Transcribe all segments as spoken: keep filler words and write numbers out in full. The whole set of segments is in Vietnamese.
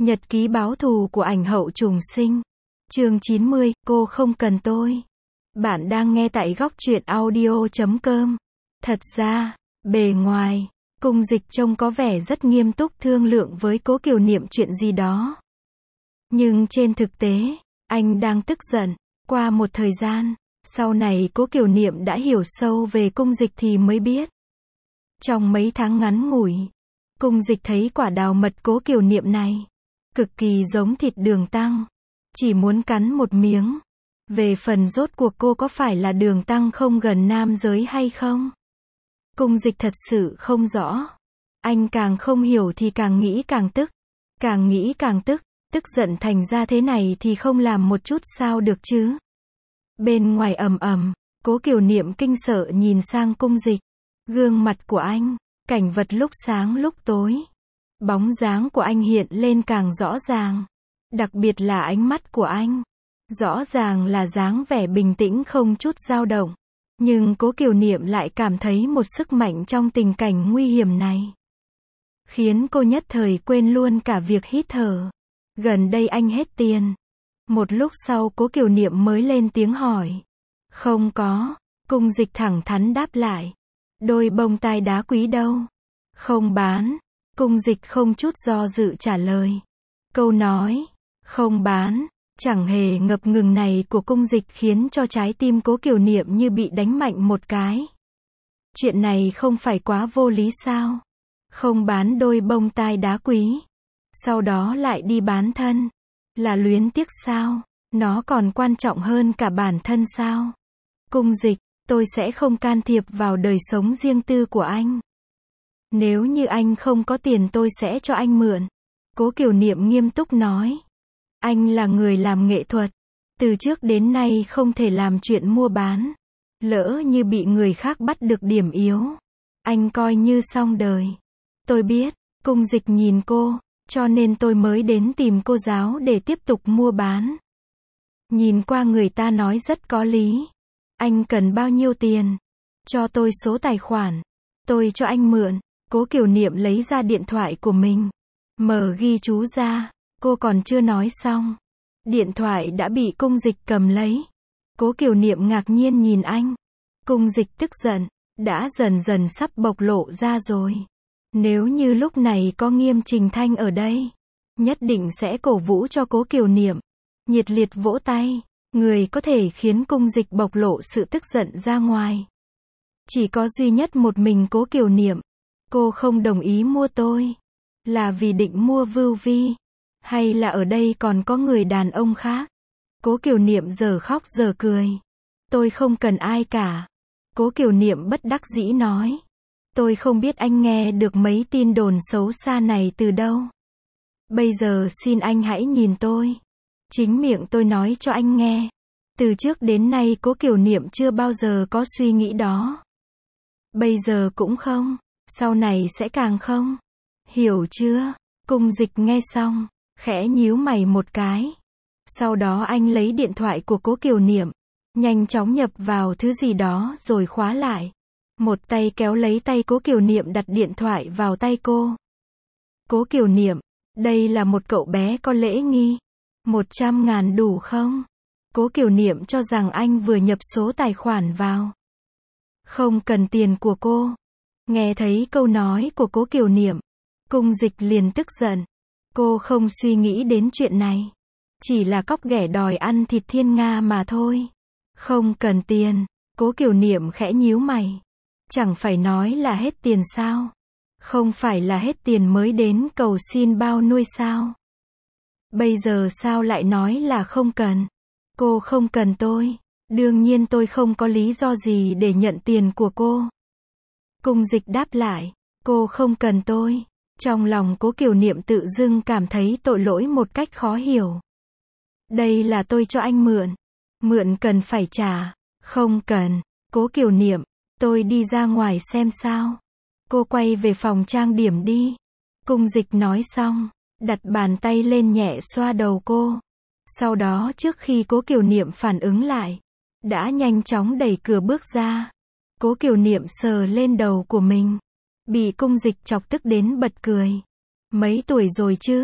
Nhật ký báo thù của ảnh hậu trùng sinh. Chương chín mươi, cô không cần tôi. Bạn đang nghe tại góc truyện audio chấm com. Thật ra, bề ngoài, Cung Dịch trông có vẻ rất nghiêm túc thương lượng với Cố Kiều Niệm chuyện gì đó. Nhưng trên thực tế, anh đang tức giận. Qua một thời gian, sau này Cố Kiều Niệm đã hiểu sâu về Cung Dịch thì mới biết. Trong mấy tháng ngắn ngủi, Cung Dịch thấy quả đào mật Cố Kiều Niệm này cực kỳ giống thịt đường tăng, chỉ muốn cắn một miếng. Về phần rốt cuộc cô có phải là đường tăng không gần nam giới hay không? Cung Dịch thật sự không rõ. Anh càng không hiểu thì càng nghĩ càng tức, càng nghĩ càng tức, tức giận thành ra thế này thì không làm một chút sao được chứ. Bên ngoài ầm ầm, Cố Kiều Niệm kinh sợ nhìn sang Cung Dịch. Gương mặt của anh, cảnh vật lúc sáng lúc tối. Bóng dáng của anh hiện lên càng rõ ràng. Đặc biệt là ánh mắt của anh. Rõ ràng là dáng vẻ bình tĩnh không chút dao động. Nhưng Cố Kiều Niệm lại cảm thấy một sức mạnh trong tình cảnh nguy hiểm này. Khiến cô nhất thời quên luôn cả việc hít thở. Gần đây anh hết tiền. Một lúc sau Cố Kiều Niệm mới lên tiếng hỏi. Không có. Cung Dịch thẳng thắn đáp lại. Đôi bông tai đá quý đâu? Không bán. Cung Dịch không chút do dự trả lời. Câu nói, không bán, chẳng hề ngập ngừng này của Cung Dịch khiến cho trái tim Cố Kiều Niệm như bị đánh mạnh một cái. Chuyện này không phải quá vô lý sao? Không bán đôi bông tai đá quý, sau đó lại đi bán thân. Là luyến tiếc sao? Nó còn quan trọng hơn cả bản thân sao? Cung Dịch, tôi sẽ không can thiệp vào đời sống riêng tư của anh. Nếu như anh không có tiền tôi sẽ cho anh mượn. Cố Kiều Niệm nghiêm túc nói. Anh là người làm nghệ thuật. Từ trước đến nay không thể làm chuyện mua bán. Lỡ như bị người khác bắt được điểm yếu, anh coi như xong đời. Tôi biết, Cung Dịch nhìn cô, cho nên tôi mới đến tìm cô giáo để tiếp tục mua bán. Nhìn qua người ta nói rất có lý. Anh cần bao nhiêu tiền? Cho tôi số tài khoản. Tôi cho anh mượn. Cố Kiều Niệm lấy ra điện thoại của mình. Mở ghi chú ra. Cô còn chưa nói xong. Điện thoại đã bị Cung Dịch cầm lấy. Cố Kiều Niệm ngạc nhiên nhìn anh. Cung Dịch tức giận. Đã dần dần sắp bộc lộ ra rồi. Nếu như lúc này có Nghiêm Trình Thanh ở đây, nhất định sẽ cổ vũ cho Cố Kiều Niệm. Nhiệt liệt vỗ tay. Người có thể khiến Cung Dịch bộc lộ sự tức giận ra ngoài. Chỉ có duy nhất một mình Cố Kiều Niệm. Cô không đồng ý mua tôi. Là vì định mua Vưu Vi? Hay là ở đây còn có người đàn ông khác? Cố Kiều Niệm giờ khóc giờ cười. Tôi không cần ai cả. Cố Kiều Niệm bất đắc dĩ nói. Tôi không biết anh nghe được mấy tin đồn xấu xa này từ đâu. Bây giờ xin anh hãy nhìn tôi. Chính miệng tôi nói cho anh nghe. Từ trước đến nay Cố Kiều Niệm chưa bao giờ có suy nghĩ đó. Bây giờ cũng không. Sau này sẽ càng không. Hiểu chưa? Cung Dịch nghe xong, khẽ nhíu mày một cái. Sau đó anh lấy điện thoại của Cố Kiều Niệm, nhanh chóng nhập vào thứ gì đó rồi khóa lại. Một tay kéo lấy tay Cố Kiều Niệm đặt điện thoại vào tay cô. Cố Kiều Niệm, đây là một cậu bé có lễ nghi. Một trăm ngàn đủ không? Cố Kiều Niệm cho rằng anh vừa nhập số tài khoản vào. Không cần tiền của cô. Nghe thấy câu nói của Cố Kiều Niệm, Cung Dịch liền tức giận. Cô không suy nghĩ đến chuyện này. Chỉ là cóc ghẻ đòi ăn thịt thiên nga mà thôi. Không cần tiền. Cố Kiều Niệm khẽ nhíu mày. Chẳng phải nói là hết tiền sao? Không phải là hết tiền mới đến cầu xin bao nuôi sao? Bây giờ sao lại nói là không cần? Cô không cần tôi. Đương nhiên tôi không có lý do gì để nhận tiền của cô. Cung Dịch đáp lại. Cô không cần tôi. Trong lòng Cố Kiều Niệm tự dưng cảm thấy tội lỗi một cách khó hiểu. Đây là tôi cho anh mượn. Mượn cần phải trả. Không cần. Cố Kiều Niệm, tôi đi ra ngoài xem sao. Cô quay về phòng trang điểm đi. Cung Dịch nói xong, đặt bàn tay lên nhẹ xoa đầu cô. Sau đó trước khi Cố Kiều Niệm phản ứng lại, đã nhanh chóng đẩy cửa bước ra. Cố Kiều Niệm sờ lên đầu của mình. Bị Cung Dịch chọc tức đến bật cười. Mấy tuổi rồi chứ?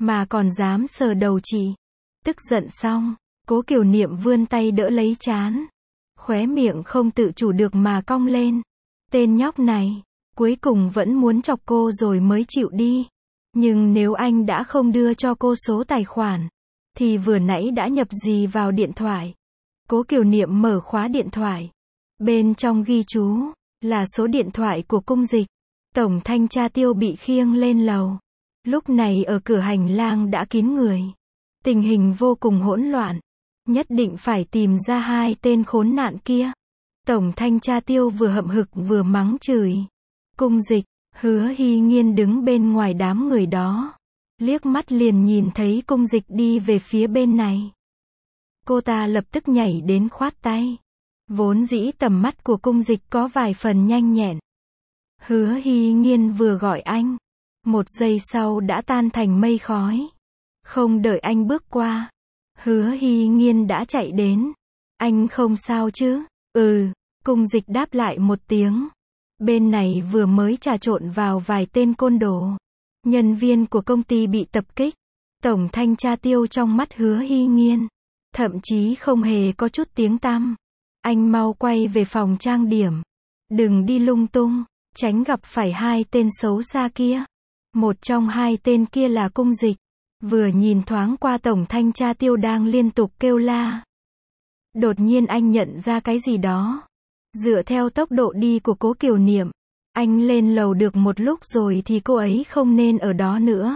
mà còn dám sờ đầu chị. Tức giận xong, Cố Kiều Niệm vươn tay đỡ lấy trán. Khóe miệng không tự chủ được mà cong lên. Tên nhóc này, cuối cùng vẫn muốn chọc cô rồi mới chịu đi. Nhưng nếu anh đã không đưa cho cô số tài khoản, thì vừa nãy đã nhập gì vào điện thoại. Cố Kiều Niệm mở khóa điện thoại. Bên trong ghi chú, là số điện thoại của Cung Dịch. Tổng thanh tra Tiêu bị khiêng lên lầu. Lúc này ở cửa hành lang đã kín người. Tình hình vô cùng hỗn loạn. Nhất định phải tìm ra hai tên khốn nạn kia. Tổng thanh tra Tiêu vừa hậm hực vừa mắng chửi. Cung Dịch, Hứa Hy Nhiên đứng bên ngoài đám người đó. Liếc mắt liền nhìn thấy Cung Dịch đi về phía bên này. Cô ta lập tức nhảy đến khoát tay. Vốn dĩ tầm mắt của Cung Dịch có vài phần nhanh nhẹn. Hứa Hy Nhiên vừa gọi anh. Một giây sau đã tan thành mây khói. Không đợi anh bước qua. Hứa Hy Nhiên đã chạy đến. Anh không sao chứ? Ừ, Cung Dịch đáp lại một tiếng. Bên này vừa mới trà trộn vào vài tên côn đồ. Nhân viên của công ty bị tập kích. Tổng thanh tra Tiêu trong mắt Hứa Hy Nhiên. Thậm chí không hề có chút tiếng tăm. Anh mau quay về phòng trang điểm. Đừng đi lung tung, tránh gặp phải hai tên xấu xa kia. Một trong hai tên kia là Cung Dịch. Vừa nhìn thoáng qua tổng thanh tra Tiêu đang liên tục kêu la. Đột nhiên anh nhận ra cái gì đó. Dựa theo tốc độ đi của Cố Kiều Niệm, anh lên lầu được một lúc rồi thì cô ấy không nên ở đó nữa.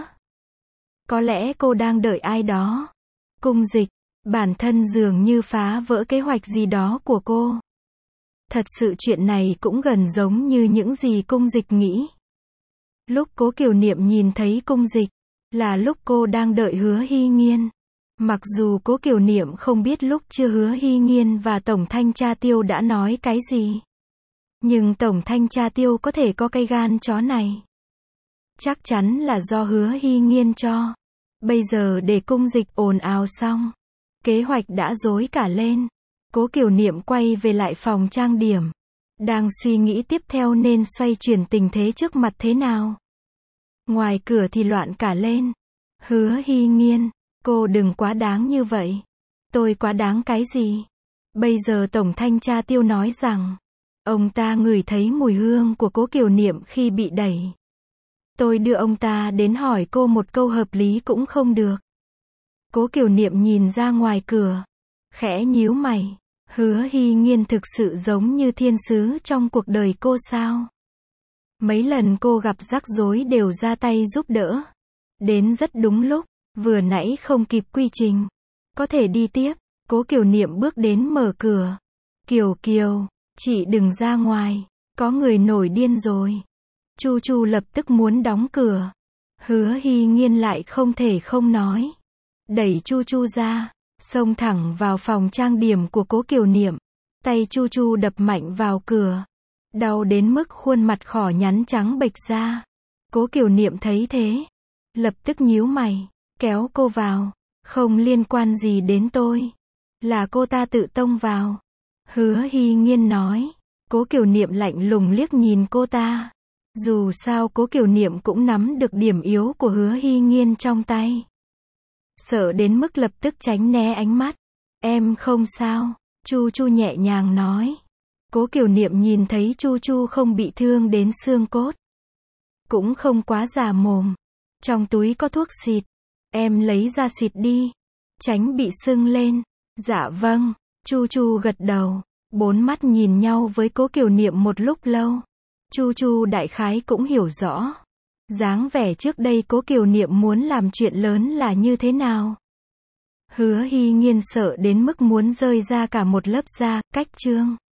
Có lẽ cô đang đợi ai đó. Cung Dịch, bản thân dường như phá vỡ kế hoạch gì đó của cô. Thật sự chuyện này cũng gần giống như những gì Cung Dịch nghĩ. Lúc Cố Kiều Niệm nhìn thấy Cung Dịch, là lúc cô đang đợi Hứa Hy Nhiên. Mặc dù Cố Kiều Niệm không biết lúc chưa Hứa Hy Nhiên và Tổng thanh tra Tiêu đã nói cái gì. Nhưng Tổng thanh tra Tiêu có thể có cái gan chó này. Chắc chắn là do Hứa Hy Nhiên cho. Bây giờ để Cung Dịch ồn ào xong, kế hoạch đã rối cả lên. Cố Kiều Niệm quay về lại phòng trang điểm. Đang suy nghĩ tiếp theo nên xoay chuyển tình thế trước mặt thế nào. Ngoài cửa thì loạn cả lên. Hứa Hy Nhiên, cô đừng quá đáng như vậy. Tôi quá đáng cái gì? Bây giờ Tổng thanh tra Tiêu nói rằng, ông ta ngửi thấy mùi hương của Cố Kiều Niệm khi bị đẩy. Tôi đưa ông ta đến hỏi cô một câu hợp lý cũng không được. Cố Kiều Niệm nhìn ra ngoài cửa, khẽ nhíu mày. Hứa Hy Nhiên thực sự giống như thiên sứ trong cuộc đời cô sao? Mấy lần cô gặp rắc rối đều ra tay giúp đỡ. Đến rất đúng lúc, vừa nãy không kịp quy trình. Có thể đi tiếp. Cố Kiều Niệm bước đến mở cửa. Kiều Kiều, chị đừng ra ngoài, có người nổi điên rồi. Chu Chu lập tức muốn đóng cửa. Hứa Hy Nhiên lại không thể không nói. Đẩy Chu Chu ra, xông thẳng vào phòng trang điểm của Cố Kiều Niệm. Tay Chu Chu đập mạnh vào cửa. Đau đến mức khuôn mặt khỏ nhắn trắng bệch ra. Cố Kiều Niệm thấy thế, lập tức nhíu mày, kéo cô vào. Không liên quan gì đến tôi. Là cô ta tự tông vào. Hứa Hy Nhiên nói. Cố Kiều Niệm lạnh lùng liếc nhìn cô ta. Dù sao Cố Kiều Niệm cũng nắm được điểm yếu của Hứa Hy Nhiên trong tay. Sợ đến mức lập tức tránh né ánh mắt. Em không sao, Chu Chu nhẹ nhàng nói. Cố Kiều Niệm nhìn thấy Chu Chu không bị thương đến xương cốt. Cũng không quá già mồm. Trong túi có thuốc xịt. Em lấy ra xịt đi. Tránh bị sưng lên. Dạ vâng. Chu Chu gật đầu. Bốn mắt nhìn nhau với Cố Kiều Niệm một lúc lâu. Chu Chu đại khái cũng hiểu rõ. Dáng vẻ trước đây Cố Kiều Niệm muốn làm chuyện lớn là như thế nào. Hứa Hy Nhiên sợ đến mức muốn rơi ra cả một lớp da, cách chương.